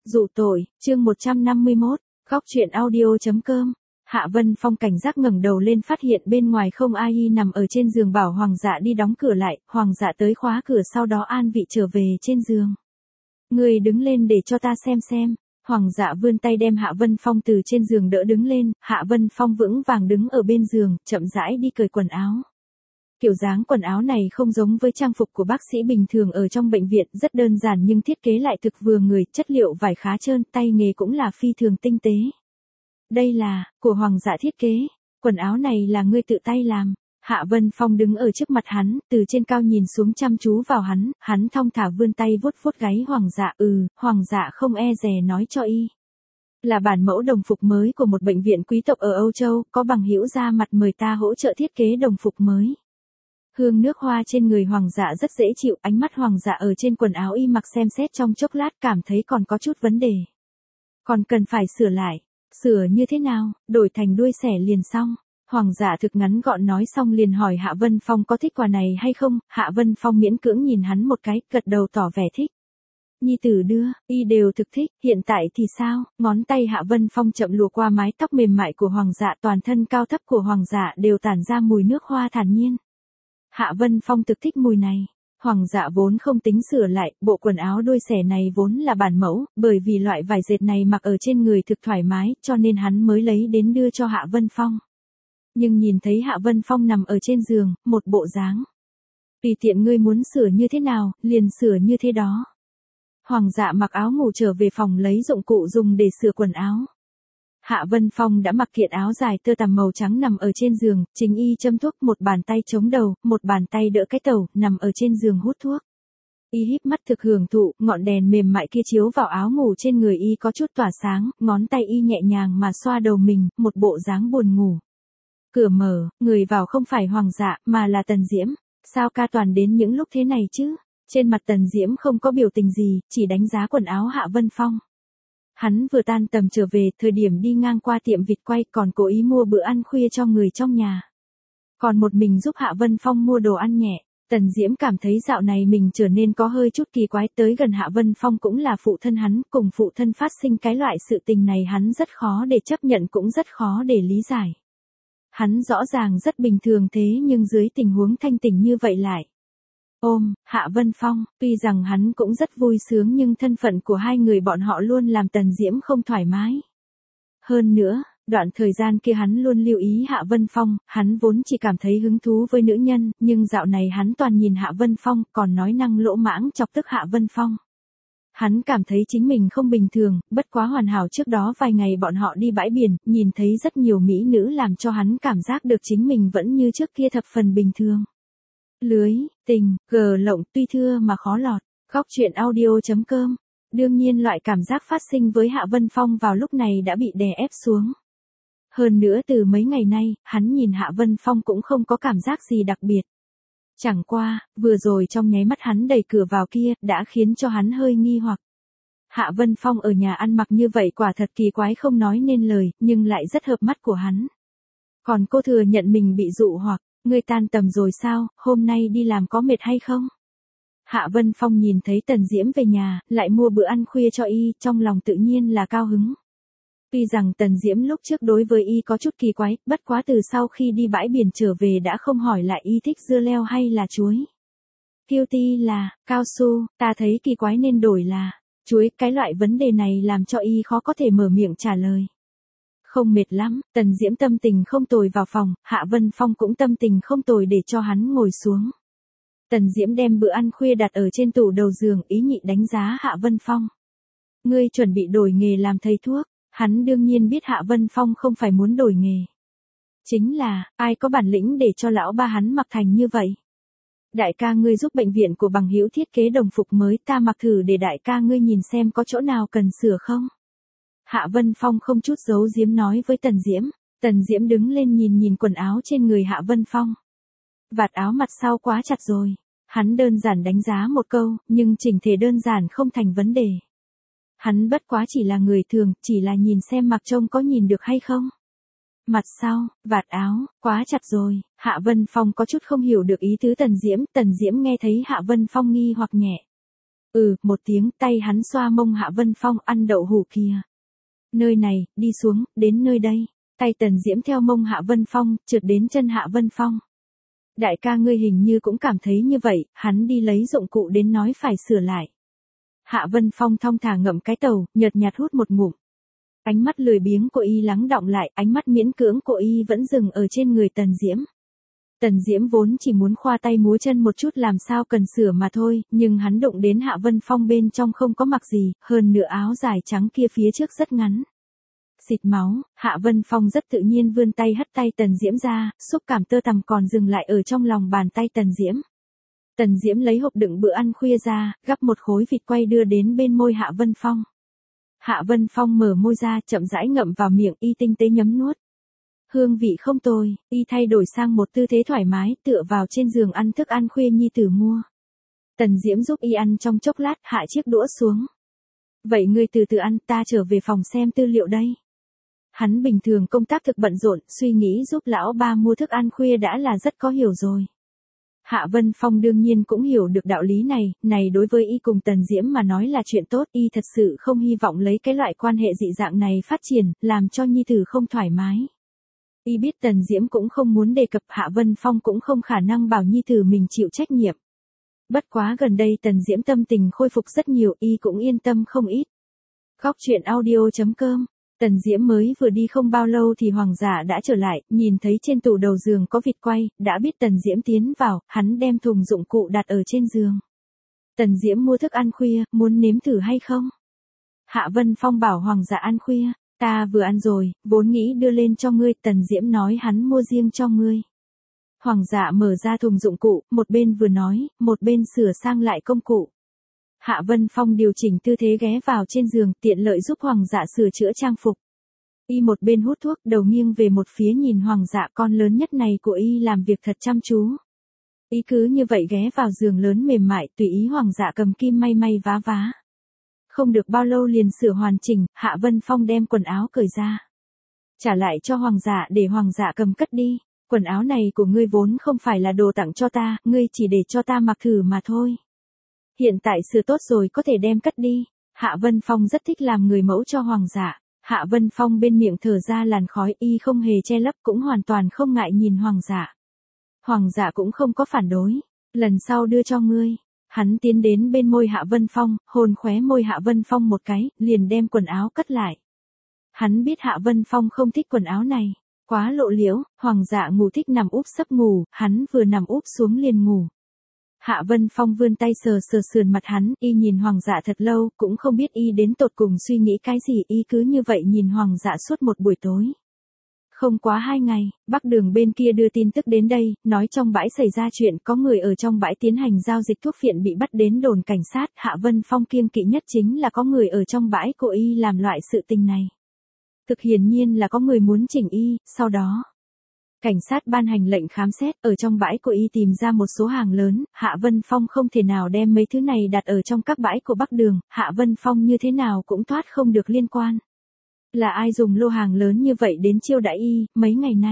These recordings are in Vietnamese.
Dụ tội, chương 151, góc truyện audio.com. Hạ Vân Phong cảnh giác ngẩng đầu lên phát hiện bên ngoài không ai nằm ở trên giường, bảo Hoàng dạ đi đóng cửa lại, Hoàng dạ tới khóa cửa sau đó an vị trở về trên giường. Người đứng lên để cho ta xem. Hoàng dạ vươn tay đem Hạ Vân Phong từ trên giường đỡ đứng lên, Hạ Vân Phong vững vàng đứng ở bên giường, chậm rãi đi cởi quần áo. Kiểu dáng quần áo này không giống với trang phục của bác sĩ bình thường ở trong bệnh viện, rất đơn giản nhưng thiết kế lại thực vừa người, chất liệu vải khá trơn, tay nghề cũng là phi thường tinh tế. Đây là, của Hoàng dạ thiết kế, quần áo này là ngươi tự tay làm. Hạ Vân Phong đứng ở trước mặt hắn, từ trên cao nhìn xuống chăm chú vào hắn thong thả vươn tay vuốt vuốt gáy Hoàng dạ, Hoàng dạ không e dè nói cho y. Là bản mẫu đồng phục mới của một bệnh viện quý tộc ở Âu Châu, có bằng hữu ra mặt mời ta hỗ trợ thiết kế đồng phục mới. Hương nước hoa trên người Hoàng dạ rất dễ chịu, ánh mắt Hoàng dạ ở trên quần áo y mặc xem xét trong chốc lát cảm thấy còn có chút vấn đề. Còn cần phải sửa lại. Sửa như thế nào, đổi thành đuôi xẻ liền xong. Hoàng dạ thực ngắn gọn nói xong liền hỏi Hạ Vân Phong có thích quà này hay không. Hạ Vân Phong miễn cưỡng nhìn hắn một cái, gật đầu tỏ vẻ thích. Nhi tử đưa, y đều thực thích, hiện tại thì sao? Ngón tay Hạ Vân Phong chậm lùa qua mái tóc mềm mại của Hoàng dạ, toàn thân cao thấp của Hoàng dạ đều tản ra mùi nước hoa thản nhiên. Hạ Vân Phong thực thích mùi này. Hoàng dạ vốn không tính sửa lại, bộ quần áo đuôi xẻ này vốn là bản mẫu, bởi vì loại vải dệt này mặc ở trên người thực thoải mái, cho nên hắn mới lấy đến đưa cho Hạ Vân Phong. Nhưng nhìn thấy Hạ Vân Phong nằm ở trên giường, một bộ dáng. Tùy tiện ngươi muốn sửa như thế nào, liền sửa như thế đó. Hoàng dạ mặc áo ngủ trở về phòng lấy dụng cụ dùng để sửa quần áo. Hạ Vân Phong đã mặc kiện áo dài tơ tằm màu trắng nằm ở trên giường, chính y châm thuốc, một bàn tay chống đầu, một bàn tay đỡ cái tẩu, nằm ở trên giường hút thuốc. Y híp mắt thực hưởng thụ, ngọn đèn mềm mại kia chiếu vào áo ngủ trên người y có chút tỏa sáng, ngón tay y nhẹ nhàng mà xoa đầu mình, một bộ dáng buồn ngủ. Cửa mở, người vào không phải Hoàng dạ, mà là Tần Diễm. Sao ca toàn đến những lúc thế này chứ? Trên mặt Tần Diễm không có biểu tình gì, chỉ đánh giá quần áo Hạ Vân Phong. Hắn vừa tan tầm trở về, thời điểm đi ngang qua tiệm vịt quay còn cố ý mua bữa ăn khuya cho người trong nhà. Còn một mình giúp Hạ Vân Phong mua đồ ăn nhẹ. Tần Diễm cảm thấy dạo này mình trở nên có hơi chút kỳ quái, tới gần Hạ Vân Phong cũng là phụ thân hắn, cùng phụ thân phát sinh cái loại sự tình này hắn rất khó để chấp nhận cũng rất khó để lý giải. Hắn rõ ràng rất bình thường thế nhưng dưới tình huống thanh tỉnh như vậy lại. Hạ Vân Phong, tuy rằng hắn cũng rất vui sướng nhưng thân phận của hai người bọn họ luôn làm Tần Diễm không thoải mái. Hơn nữa, đoạn thời gian kia hắn luôn lưu ý Hạ Vân Phong, hắn vốn chỉ cảm thấy hứng thú với nữ nhân, nhưng dạo này hắn toàn nhìn Hạ Vân Phong, còn nói năng lỗ mãng chọc tức Hạ Vân Phong. Hắn cảm thấy chính mình không bình thường, bất quá hoàn hảo trước đó vài ngày bọn họ đi bãi biển, nhìn thấy rất nhiều mỹ nữ làm cho hắn cảm giác được chính mình vẫn như trước kia thập phần bình thường. Lưới, tình, gờ lộng tuy thưa mà khó lọt, góc truyện audio.com. Đương nhiên loại cảm giác phát sinh với Hạ Vân Phong vào lúc này đã bị đè ép xuống. Hơn nữa từ mấy ngày nay, hắn nhìn Hạ Vân Phong cũng không có cảm giác gì đặc biệt. Chẳng qua, vừa rồi trong nháy mắt hắn đẩy cửa vào kia, đã khiến cho hắn hơi nghi hoặc. Hạ Vân Phong ở nhà ăn mặc như vậy quả thật kỳ quái không nói nên lời, nhưng lại rất hợp mắt của hắn. Còn cô thừa nhận mình bị dụ hoặc. Ngươi tan tầm rồi sao, hôm nay đi làm có mệt hay không? Hạ Vân Phong nhìn thấy Tần Diễm về nhà, lại mua bữa ăn khuya cho y, trong lòng tự nhiên là cao hứng. Tuy rằng Tần Diễm lúc trước đối với y có chút kỳ quái, bất quá từ sau khi đi bãi biển trở về đã không hỏi lại y thích dưa leo hay là chuối. Kiêu ti là, cao su, ta thấy kỳ quái nên đổi là, chuối, cái loại vấn đề này làm cho y khó có thể mở miệng trả lời. Không mệt lắm, Tần Diễm tâm tình không tồi vào phòng, Hạ Vân Phong cũng tâm tình không tồi để cho hắn ngồi xuống. Tần Diễm đem bữa ăn khuya đặt ở trên tủ đầu giường, ý nhị đánh giá Hạ Vân Phong. Ngươi chuẩn bị đổi nghề làm thầy thuốc, hắn đương nhiên biết Hạ Vân Phong không phải muốn đổi nghề. Chính là, ai có bản lĩnh để cho lão ba hắn mặc thành như vậy. Đại ca ngươi giúp bệnh viện của bằng hữu thiết kế đồng phục mới, ta mặc thử để đại ca ngươi nhìn xem có chỗ nào cần sửa không. Hạ Vân Phong không chút giấu giếm nói với Tần Diễm. Tần Diễm đứng lên nhìn quần áo trên người Hạ Vân Phong. Vạt áo mặt sau quá chặt rồi. Hắn đơn giản đánh giá một câu, nhưng chỉnh thể đơn giản không thành vấn đề. Hắn bất quá chỉ là người thường, chỉ là nhìn xem mặc trông có nhìn được hay không. Mặt sau, vạt áo, quá chặt rồi. Hạ Vân Phong có chút không hiểu được ý tứ Tần Diễm nghe thấy Hạ Vân Phong nghi hoặc nhẹ. Một tiếng, tay hắn xoa mông Hạ Vân Phong, ăn đậu hũ kìa. Nơi này, đi xuống, đến nơi đây. Tay Tần Diễm theo mông Hạ Vân Phong, trượt đến chân Hạ Vân Phong. Đại ca ngươi hình như cũng cảm thấy như vậy, hắn đi lấy dụng cụ đến nói phải sửa lại. Hạ Vân Phong thong thả ngậm cái tàu, nhợt nhạt hút một ngụm. Ánh mắt lười biếng của y lắng đọng lại, ánh mắt miễn cưỡng của y vẫn dừng ở trên người Tần Diễm. Tần Diễm vốn chỉ muốn khoa tay múa chân một chút làm sao cần sửa mà thôi, nhưng hắn đụng đến Hạ Vân Phong bên trong không có mặc gì, hơn nữa áo dài trắng kia phía trước rất ngắn. Xịt máu, Hạ Vân Phong rất tự nhiên vươn tay hất tay Tần Diễm ra, xúc cảm tơ tằm còn dừng lại ở trong lòng bàn tay Tần Diễm. Tần Diễm lấy hộp đựng bữa ăn khuya ra, gắp một khối vịt quay đưa đến bên môi Hạ Vân Phong. Hạ Vân Phong mở môi ra, chậm rãi ngậm vào miệng, y tinh tế nhấm nuốt. Hương vị không tồi, y thay đổi sang một tư thế thoải mái, tựa vào trên giường ăn thức ăn khuya nhi tử mua. Tần Diễm giúp y ăn trong chốc lát, hạ chiếc đũa xuống. Vậy ngươi từ từ ăn, ta trở về phòng xem tư liệu đây. Hắn bình thường công tác thực bận rộn, suy nghĩ giúp lão ba mua thức ăn khuya đã là rất có hiểu rồi. Hạ Vân Phong đương nhiên cũng hiểu được đạo lý này đối với y cùng Tần Diễm mà nói là chuyện tốt, y thật sự không hy vọng lấy cái loại quan hệ dị dạng này phát triển, làm cho nhi tử không thoải mái. Y biết Tần Diễm cũng không muốn đề cập, Hạ Vân Phong cũng không khả năng bảo nhi tử mình chịu trách nhiệm. Bất quá gần đây Tần Diễm tâm tình khôi phục rất nhiều, y cũng yên tâm không ít. Góc truyện audio.com. Tần Diễm mới vừa đi không bao lâu thì Hoàng giả đã trở lại, nhìn thấy trên tủ đầu giường có vịt quay, đã biết Tần Diễm tiến vào, hắn đem thùng dụng cụ đặt ở trên giường. Tần Diễm mua thức ăn khuya, muốn nếm thử hay không? Hạ Vân Phong bảo Hoàng giả ăn khuya, ta vừa ăn rồi, vốn nghĩ đưa lên cho ngươi, Tần Diễm nói hắn mua riêng cho ngươi. Hoàng giả mở ra thùng dụng cụ, một bên vừa nói, một bên sửa sang lại công cụ. Hạ Vân Phong điều chỉnh tư thế ghé vào trên giường, tiện lợi giúp Hoàng dạ sửa chữa trang phục. Y một bên hút thuốc, đầu nghiêng về một phía nhìn Hoàng dạ con lớn nhất này của y làm việc thật chăm chú. Y cứ như vậy ghé vào giường lớn mềm mại, tùy ý Hoàng dạ cầm kim may may vá vá. Không được bao lâu liền sửa hoàn chỉnh, Hạ Vân Phong đem quần áo cởi ra. Trả lại cho Hoàng dạ để Hoàng dạ cầm cất đi. Quần áo này của ngươi vốn không phải là đồ tặng cho ta, ngươi chỉ để cho ta mặc thử mà thôi. Hiện tại sửa tốt rồi có thể đem cất đi. Hạ Vân Phong rất thích làm người mẫu cho Hoàng dạ. Hạ Vân Phong bên miệng thở ra làn khói, y không hề che lấp, cũng hoàn toàn không ngại nhìn Hoàng dạ. Hoàng dạ cũng không có phản đối. Lần sau đưa cho ngươi. Hắn tiến đến bên môi Hạ Vân Phong, hôn khóe môi Hạ Vân Phong một cái, liền đem quần áo cất lại. Hắn biết Hạ Vân Phong không thích quần áo này. Quá lộ liễu, Hoàng dạ ngủ thích nằm úp sấp ngủ, hắn vừa nằm úp xuống liền ngủ. Hạ Vân Phong vươn tay sờ sườn mặt hắn, y nhìn Hoàng dạ thật lâu, cũng không biết y đến tột cùng suy nghĩ cái gì, y cứ như vậy nhìn Hoàng dạ suốt một buổi tối. Không quá 2 ngày, Bắc Đường bên kia đưa tin tức đến đây, nói trong bãi xảy ra chuyện, có người ở trong bãi tiến hành giao dịch thuốc phiện bị bắt đến đồn cảnh sát. Hạ Vân Phong kiêng kỵ nhất chính là có người ở trong bãi của y làm loại sự tình này. Thực hiển nhiên là có người muốn chỉnh y, sau đó cảnh sát ban hành lệnh khám xét, ở trong bãi của y tìm ra một số hàng lớn, Hạ Vân Phong không thể nào đem mấy thứ này đặt ở trong các bãi của Bắc Đường, Hạ Vân Phong như thế nào cũng thoát không được liên quan. Là ai dùng lô hàng lớn như vậy đến chiêu đãi y, mấy ngày nay?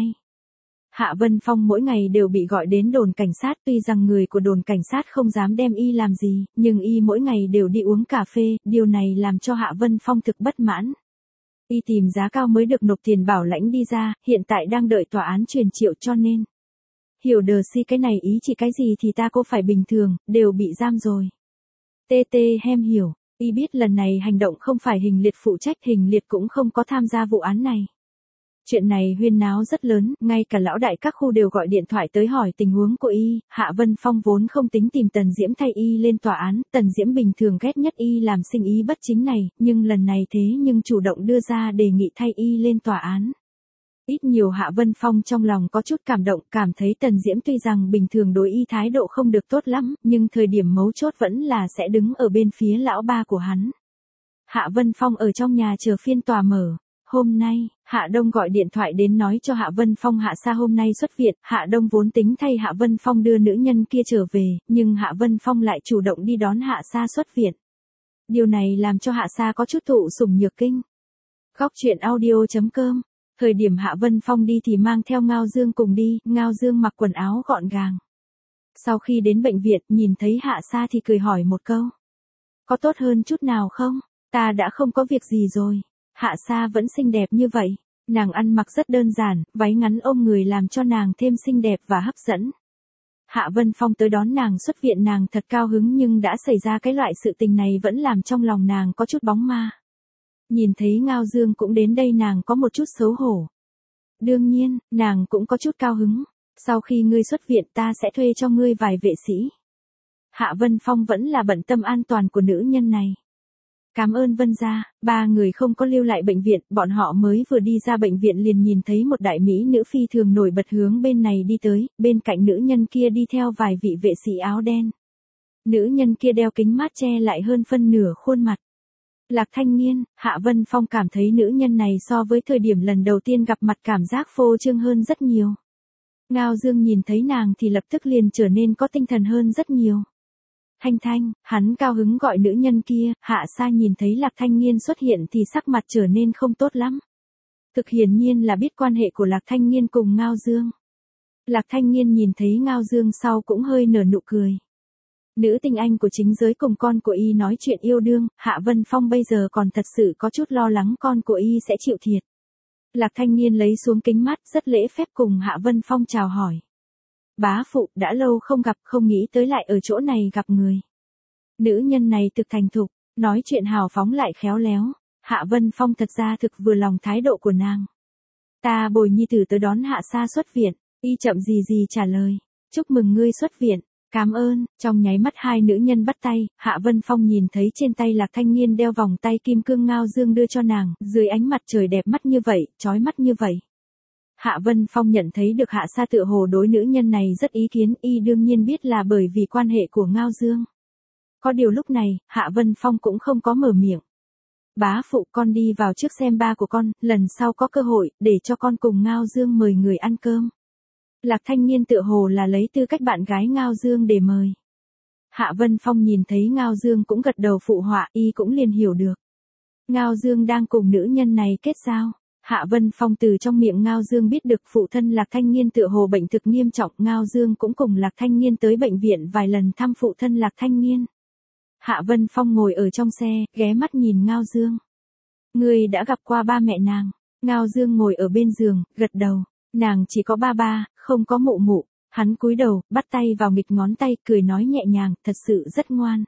Hạ Vân Phong mỗi ngày đều bị gọi đến đồn cảnh sát, tuy rằng người của đồn cảnh sát không dám đem y làm gì, nhưng y mỗi ngày đều đi uống cà phê, điều này làm cho Hạ Vân Phong thực bất mãn. Y tìm giá cao mới được nộp tiền bảo lãnh đi ra, hiện tại đang đợi tòa án truyền triệu cho nên. Hiểu đờ si cái này ý chỉ cái gì thì ta có phải bình thường, đều bị giam rồi. TT Hem hiểu, y biết lần này hành động không phải Hình Liệt phụ trách, Hình Liệt cũng không có tham gia vụ án này. Chuyện này huyên náo rất lớn, ngay cả lão đại các khu đều gọi điện thoại tới hỏi tình huống của y. Hạ Vân Phong vốn không tính tìm Tần Diễm thay y lên tòa án, Tần Diễm bình thường ghét nhất y làm sinh ý bất chính này, nhưng lần này thế nhưng chủ động đưa ra đề nghị thay y lên tòa án. Ít nhiều Hạ Vân Phong trong lòng có chút cảm động, cảm thấy Tần Diễm tuy rằng bình thường đối y thái độ không được tốt lắm, nhưng thời điểm mấu chốt vẫn là sẽ đứng ở bên phía lão ba của hắn. Hạ Vân Phong ở trong nhà chờ phiên tòa mở. Hôm nay, Hạ Đông gọi điện thoại đến nói cho Hạ Vân Phong Hạ Sa hôm nay xuất viện, Hạ Đông vốn tính thay Hạ Vân Phong đưa nữ nhân kia trở về, nhưng Hạ Vân Phong lại chủ động đi đón Hạ Sa xuất viện. Điều này làm cho Hạ Sa có chút thụ sủng nhược kinh. Góc truyện audio.com. Thời điểm Hạ Vân Phong đi thì mang theo Ngao Dương cùng đi, Ngao Dương mặc quần áo gọn gàng. Sau khi đến bệnh viện, nhìn thấy Hạ Sa thì cười hỏi một câu. Có tốt hơn chút nào không? Ta đã không có việc gì rồi. Hạ Sa vẫn xinh đẹp như vậy. Nàng ăn mặc rất đơn giản, váy ngắn ôm người làm cho nàng thêm xinh đẹp và hấp dẫn. Hạ Vân Phong tới đón nàng xuất viện, nàng thật cao hứng, nhưng đã xảy ra cái loại sự tình này vẫn làm trong lòng nàng có chút bóng ma. Nhìn thấy Ngao Dương cũng đến đây, nàng có một chút xấu hổ. Đương nhiên, nàng cũng có chút cao hứng. Sau khi ngươi xuất viện ta sẽ thuê cho ngươi vài vệ sĩ. Hạ Vân Phong vẫn là bận tâm an toàn của nữ nhân này. Cảm ơn Vân gia. Ba người không có lưu lại bệnh viện, bọn họ mới vừa đi ra bệnh viện liền nhìn thấy một đại mỹ nữ phi thường nổi bật hướng bên này đi tới, bên cạnh nữ nhân kia đi theo vài vị vệ sĩ áo đen. Nữ nhân kia đeo kính mát che lại hơn phân nửa khuôn mặt. Lạc Thanh Nghiên. Hạ Vân Phong cảm thấy nữ nhân này so với thời điểm lần đầu tiên gặp mặt cảm giác phô trương hơn rất nhiều. Ngao Dương nhìn thấy nàng thì lập tức liền trở nên có tinh thần hơn rất nhiều. Thanh Thanh, hắn cao hứng gọi nữ nhân kia. Hạ Sa nhìn thấy Lạc Thanh Nghiên xuất hiện thì sắc mặt trở nên không tốt lắm. Thực hiển nhiên là biết quan hệ của Lạc Thanh Nghiên cùng Ngao Dương. Lạc Thanh Nghiên nhìn thấy Ngao Dương sau cũng hơi nở nụ cười. Nữ tinh anh của chính giới cùng con của y nói chuyện yêu đương, Hạ Vân Phong bây giờ còn thật sự có chút lo lắng con của y sẽ chịu thiệt. Lạc Thanh Nghiên lấy xuống kính mắt rất lễ phép cùng Hạ Vân Phong chào hỏi. Bá phụ, đã lâu không gặp, không nghĩ tới lại ở chỗ này gặp người. Nữ nhân này thực thành thục, nói chuyện hào phóng lại khéo léo. Hạ Vân Phong thật ra thực vừa lòng thái độ của nàng. Ta bồi nhi tử tới đón Hạ Sa xuất viện. Y chậm gì gì trả lời. Chúc mừng ngươi xuất viện. Cảm ơn. Trong nháy mắt hai nữ nhân bắt tay, Hạ Vân Phong nhìn thấy trên tay Lạc Thanh Nghiên đeo vòng tay kim cương Ngao Dương đưa cho nàng, dưới ánh mặt trời đẹp mắt như vậy, chói mắt như vậy. Hạ Vân Phong nhận thấy được Hạ Sa tựa hồ đối nữ nhân này rất ý kiến, y đương nhiên biết là bởi vì quan hệ của Ngao Dương. Có điều lúc này, Hạ Vân Phong cũng không có mở miệng. Bá phụ, con đi vào trước xem ba của con, lần sau có cơ hội, để cho con cùng Ngao Dương mời người ăn cơm. Lạc Thanh Nghiên tựa hồ là lấy tư cách bạn gái Ngao Dương để mời. Hạ Vân Phong nhìn thấy Ngao Dương cũng gật đầu phụ họa, y cũng liền hiểu được. Ngao Dương đang cùng nữ nhân này kết giao. Hạ Vân Phong từ trong miệng Ngao Dương biết được phụ thân Lạc Thanh Nghiên tựa hồ bệnh thực nghiêm trọng, Ngao Dương cũng cùng Lạc Thanh Nghiên tới bệnh viện vài lần thăm phụ thân Lạc Thanh Nghiên. Hạ Vân Phong ngồi ở trong xe, ghé mắt nhìn Ngao Dương. Ngươi đã gặp qua ba mẹ nàng. Ngao Dương ngồi ở bên giường, gật đầu. Nàng chỉ có ba, không có mụ mụ. Hắn cúi đầu, bắt tay vào nghịch ngón tay, cười nói nhẹ nhàng, thật sự rất ngoan.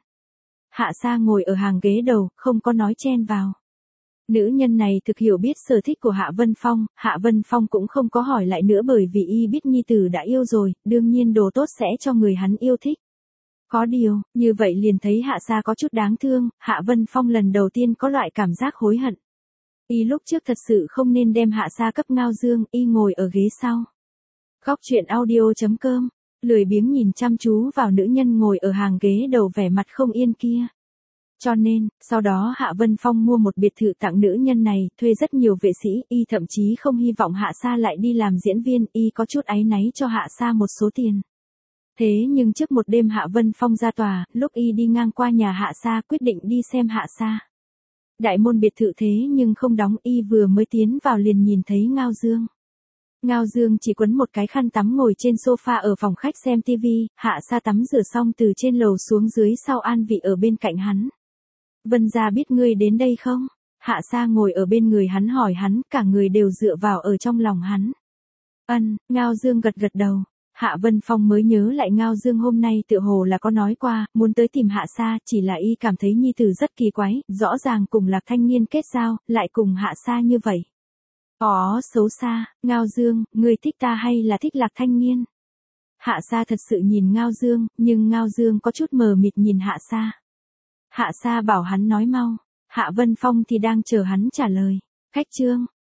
Hạ Sa ngồi ở hàng ghế đầu, không có nói chen vào. Nữ nhân này thực hiểu biết sở thích của Hạ Vân Phong, Hạ Vân Phong cũng không có hỏi lại nữa bởi vì y biết nhi tử đã yêu rồi, đương nhiên đồ tốt sẽ cho người hắn yêu thích. Có điều, như vậy liền thấy Hạ Sa có chút đáng thương, Hạ Vân Phong lần đầu tiên có loại cảm giác hối hận. Y lúc trước thật sự không nên đem Hạ Sa cấp Ngao Dương, y ngồi ở ghế sau. Góc truyện audio.com, lười biếng nhìn chăm chú vào nữ nhân ngồi ở hàng ghế đầu vẻ mặt không yên kia. Cho nên, sau đó Hạ Vân Phong mua một biệt thự tặng nữ nhân này, thuê rất nhiều vệ sĩ, y thậm chí không hy vọng Hạ Sa lại đi làm diễn viên, y có chút áy náy cho Hạ Sa một số tiền. Thế nhưng trước một đêm Hạ Vân Phong ra tòa, lúc y đi ngang qua nhà Hạ Sa quyết định đi xem Hạ Sa. Đại môn biệt thự thế nhưng không đóng, y vừa mới tiến vào liền nhìn thấy Ngao Dương. Ngao Dương chỉ quấn một cái khăn tắm ngồi trên sofa ở phòng khách xem TV, Hạ Sa tắm rửa xong từ trên lầu xuống dưới sau an vị ở bên cạnh hắn. Vân gia biết ngươi đến đây không? Hạ Sa ngồi ở bên người hắn hỏi hắn, cả người đều dựa vào ở trong lòng hắn. Ngao Dương gật gật đầu. Hạ Vân Phong mới nhớ lại Ngao Dương hôm nay tựa hồ là có nói qua, muốn tới tìm Hạ Sa, chỉ là y cảm thấy nhi tử rất kỳ quái, rõ ràng cùng Lạc Thanh Nghiên kết giao, lại cùng Hạ Sa như vậy. Xấu xa, Ngao Dương, ngươi thích ta hay là thích Lạc Thanh Nghiên? Hạ Sa thật sự nhìn Ngao Dương, nhưng Ngao Dương có chút mờ mịt nhìn Hạ Sa. Hạ Sa bảo hắn nói mau, Hạ Vân Phong thì đang chờ hắn trả lời. Khách trương,